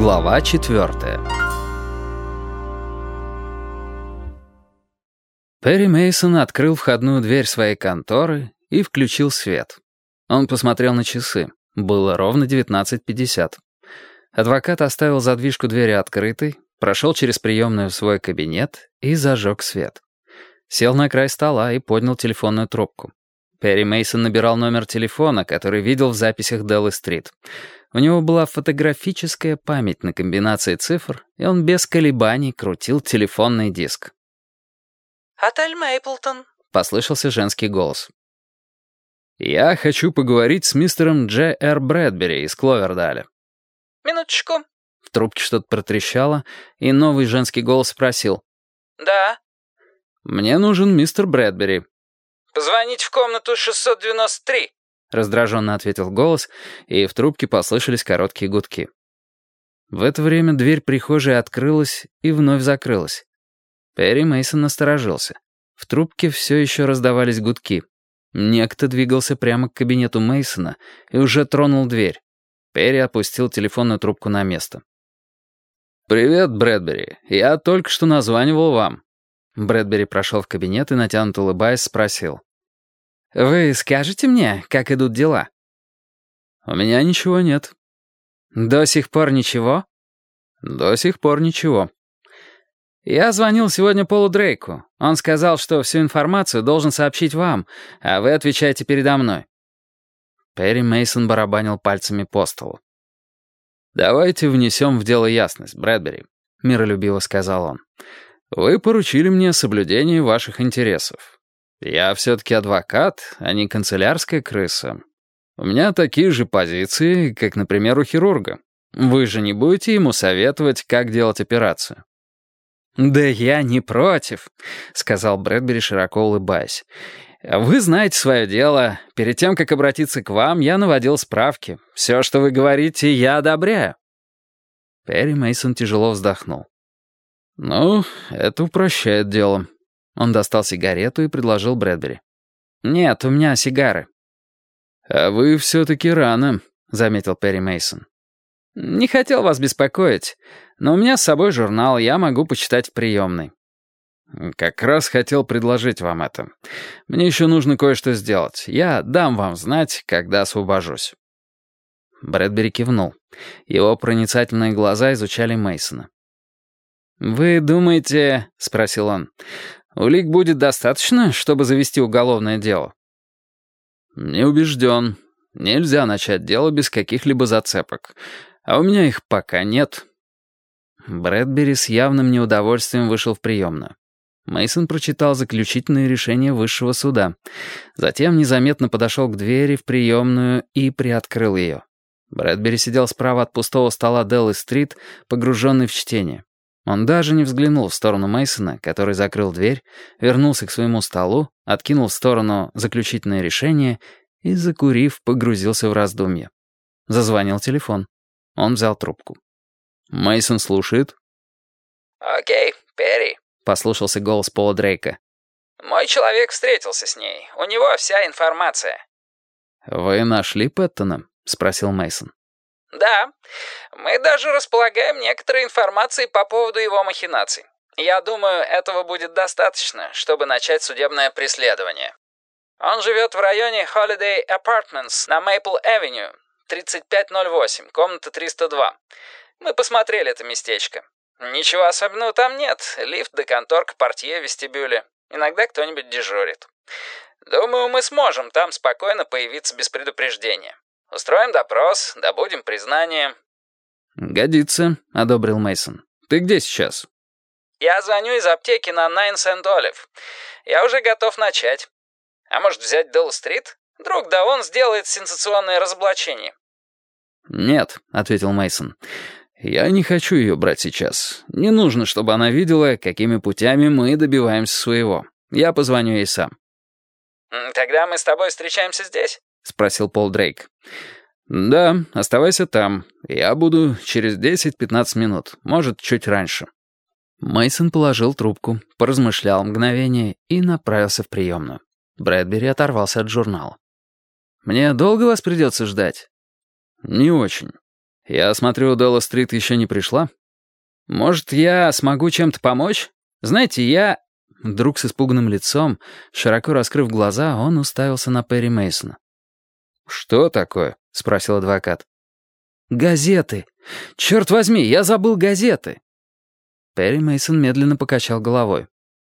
Глава 4. Перри Мейсон открыл входную дверь своей конторы и включил свет. Он посмотрел на часы. Было ровно 19:50. Адвокат оставил задвижку двери открытой, прошел через приемную в свой кабинет и зажег свет. Сел на край стола и поднял телефонную трубку. Перри Мейсон набирал номер телефона, который видел в записях Делли-стрит. У него была фотографическая память на комбинации цифр, и он без колебаний крутил телефонный диск. «Отель Мейплтон», — послышался женский голос. «Я хочу поговорить с мистером Дж. Р. Брэдбери из Кловердаля». «Минуточку». В трубке что-то протрещало, и новый женский голос спросил. «Да». «Мне нужен мистер Брэдбери». «Позвонить в комнату 693». Раздраженно ответил голос, и в трубке послышались короткие гудки. В это время дверь прихожей открылась и вновь закрылась. Перри Мейсон насторожился. В трубке все еще раздавались гудки. Некто двигался прямо к кабинету Мейсона и уже тронул дверь. Перри опустил телефонную трубку на место. «Привет, Брэдбери. Я только что названивал вам». Брэдбери прошел в кабинет и, натянуто улыбаясь, спросил. «Вы скажете мне, как идут дела?» «У меня ничего нет». «До сих пор ничего?» «До сих пор ничего». «Я звонил сегодня Полу Дрейку. Он сказал, что всю информацию должен сообщить вам, а вы отвечаете передо мной». Перри Мейсон барабанил пальцами по столу. «Давайте внесем в дело ясность, Брэдбери», — миролюбиво сказал он. «Вы поручили мне соблюдение ваших интересов. Я все-таки адвокат, а не канцелярская крыса. У меня такие же позиции, как, например, у хирурга. Вы же не будете ему советовать, как делать операцию?» «Да я не против», — сказал Брэдбери, широко улыбаясь. «Вы знаете свое дело. Перед тем, как обратиться к вам, я наводил справки. Все, что вы говорите, я одобряю». Перри Мейсон тяжело вздохнул. «Ну, это упрощает дело». Он достал сигарету и предложил Брэдбери. «Нет, у меня сигары». «А вы все-таки рано», — заметил Перри Мейсон. «Не хотел вас беспокоить, но у меня с собой журнал, я могу почитать в приемной». «Как раз хотел предложить вам это. Мне еще нужно кое-что сделать. Я дам вам знать, когда освобожусь». Брэдбери кивнул. Его проницательные глаза изучали Мейсона. «Вы думаете, — спросил он, — улик будет достаточно, чтобы завести уголовное дело?» «Не убежден. Нельзя начать дело без каких-либо зацепок. А у меня их пока нет». Брэдбери с явным неудовольствием вышел в приемную. Мейсон прочитал заключительное решение высшего суда. Затем незаметно подошел к двери в приемную и приоткрыл ее. Брэдбери сидел справа от пустого стола Делли-стрит, погруженный в чтение. Он даже не взглянул в сторону Мейсона, который закрыл дверь, вернулся к своему столу, откинул в сторону заключительное решение и, закурив, погрузился в раздумье. Зазвонил телефон. Он взял трубку. «Мейсон слушает». «Окей, Перри», — послышался голос Пола Дрейка. «Мой человек встретился с ней. У него вся информация». «Вы нашли Пэттона?» — спросил Мейсон. «Да, мы даже располагаем некоторой информацией по поводу его махинаций. Я думаю, этого будет достаточно, чтобы начать судебное преследование. Он живет в районе Holiday Apartments на Мейпл-Авеню, 3508, комната 302. Мы посмотрели это местечко. Ничего особенного там нет. Лифт до конторка портье в вестибюле. Иногда кто-нибудь дежурит. Думаю, мы сможем там спокойно появиться без предупреждения. Устроим допрос, добудем признание». «Годится», — одобрил Мейсон. «Ты где сейчас?» «Я звоню из аптеки на Найн Сент-Олив. Я уже готов начать. А может, взять Делли-стрит? Вдруг да он сделает сенсационное разоблачение». «Нет», — ответил Мейсон. «Я не хочу ее брать сейчас. Не нужно, чтобы она видела, какими путями мы добиваемся своего. Я позвоню ей сам». «Тогда мы с тобой встречаемся здесь?» — спросил Пол Дрейк. «Да, оставайся там. Я буду через 10-15 минут, может, чуть раньше». Мейсон положил трубку, поразмышлял мгновение и направился в приемную. Брэдбери оторвался от журнала. «Мне долго вас придется ждать?» «Не очень. Я смотрю, Делла-стрит еще не пришла. Может, я смогу чем-то помочь? Знаете, я...» Вдруг с испуганным лицом, широко раскрыв глаза, он уставился на Перри Мейсона. «Что такое?» — спросил адвокат. «Газеты! Черт возьми, я забыл газеты!» Перри Мейсон медленно покачал головой.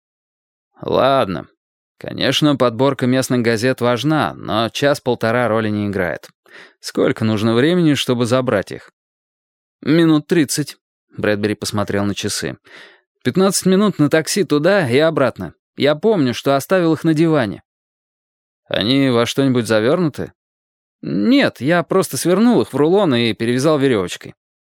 «Ладно. Конечно, подборка местных газет важна, но час-полтора роли не играет. Сколько нужно времени, чтобы забрать их?» «Минут 30. Брэдбери посмотрел на часы. 15 минут на такси туда и обратно. Я помню, что оставил их на диване». «Они во что-нибудь завернуты?» «Нет, я просто свернул их в рулон и перевязал веревочкой».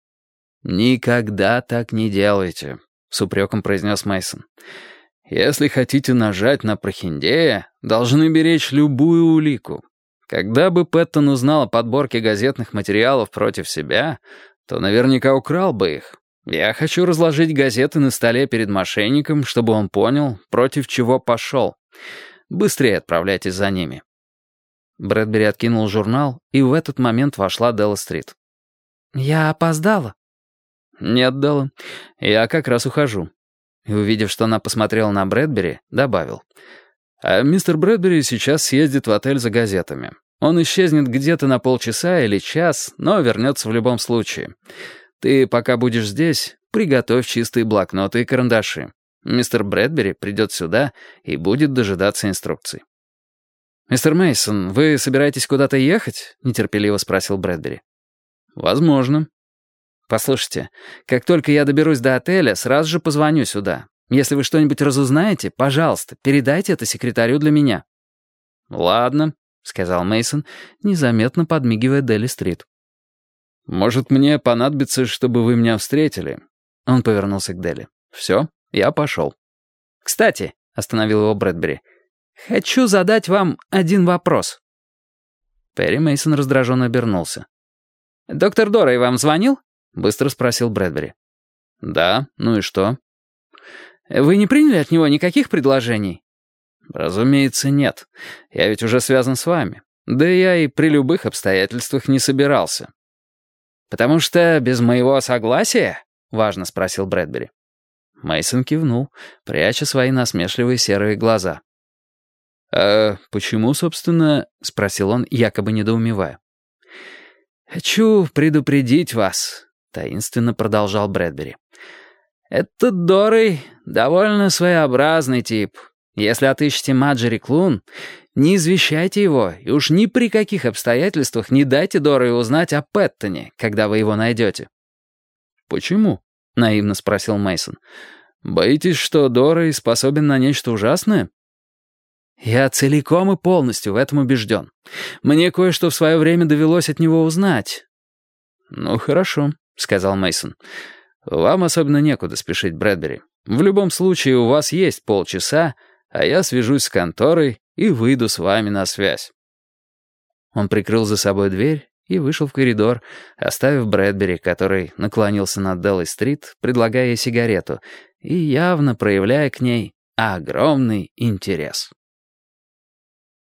«Никогда так не делайте», — с упреком произнес Мейсон. «Если хотите нажать на прохиндея, должны беречь любую улику. Когда бы Пэттон узнал о подборке газетных материалов против себя, то наверняка украл бы их. Я хочу разложить газеты на столе перед мошенником, чтобы он понял, против чего пошел. Быстрее отправляйтесь за ними». Брэдбери откинул журнал, и в этот момент вошла Делла-стрит. «Я опоздала?» «Нет, Делла, я как раз ухожу». И, увидев, что она посмотрела на Брэдбери, добавил. «А мистер Брэдбери сейчас съездит в отель за газетами. Он исчезнет где-то на полчаса или час, но вернется в любом случае. Ты, пока будешь здесь, приготовь чистые блокноты и карандаши. Мистер Брэдбери придет сюда и будет дожидаться инструкций». «Мистер Мейсон, вы собираетесь куда-то ехать?» — нетерпеливо спросил Брэдбери. «Возможно». «Послушайте, как только я доберусь до отеля, сразу же позвоню сюда. Если вы что-нибудь разузнаете, пожалуйста, передайте это секретарю для меня». «Ладно», — сказал Мейсон, незаметно подмигивая Делли-стрит. «Может, мне понадобится, чтобы вы меня встретили?» Он повернулся к Делли. «Все, я пошел». «Кстати», — остановил его Брэдбери, — «хочу задать вам один вопрос». Перри Мейсон раздраженно обернулся. «Доктор Дорей вам звонил?» — быстро спросил Брэдбери. «Да, ну и что?» «Вы не приняли от него никаких предложений?» «Разумеется, нет. Я ведь уже связан с вами. Да я и при любых обстоятельствах не собирался». «Потому что без моего согласия?» — важно спросил Брэдбери. Мейсон кивнул, пряча свои насмешливые серые глаза. «А почему, собственно?» — спросил он, якобы недоумевая. «Хочу предупредить вас», — таинственно продолжал Брэдбери. «Этот Дорей довольно своеобразный тип. Если отыщете Маджери Клун, не извещайте его, и уж ни при каких обстоятельствах не дайте Дорею узнать о Пэттоне, когда вы его найдете». «Почему?» — наивно спросил Мейсон. «Боитесь, что Дорей способен на нечто ужасное?» «Я целиком и полностью в этом убежден. Мне кое-что в свое время довелось от него узнать». «Ну, хорошо», — сказал Мейсон. «Вам особенно некуда спешить, Брэдбери. В любом случае у вас есть полчаса, а я свяжусь с конторой и выйду с вами на связь». Он прикрыл за собой дверь и вышел в коридор, оставив Брэдбери, который наклонился над Деллой-стрит, предлагая ей сигарету, и явно проявляя к ней огромный интерес.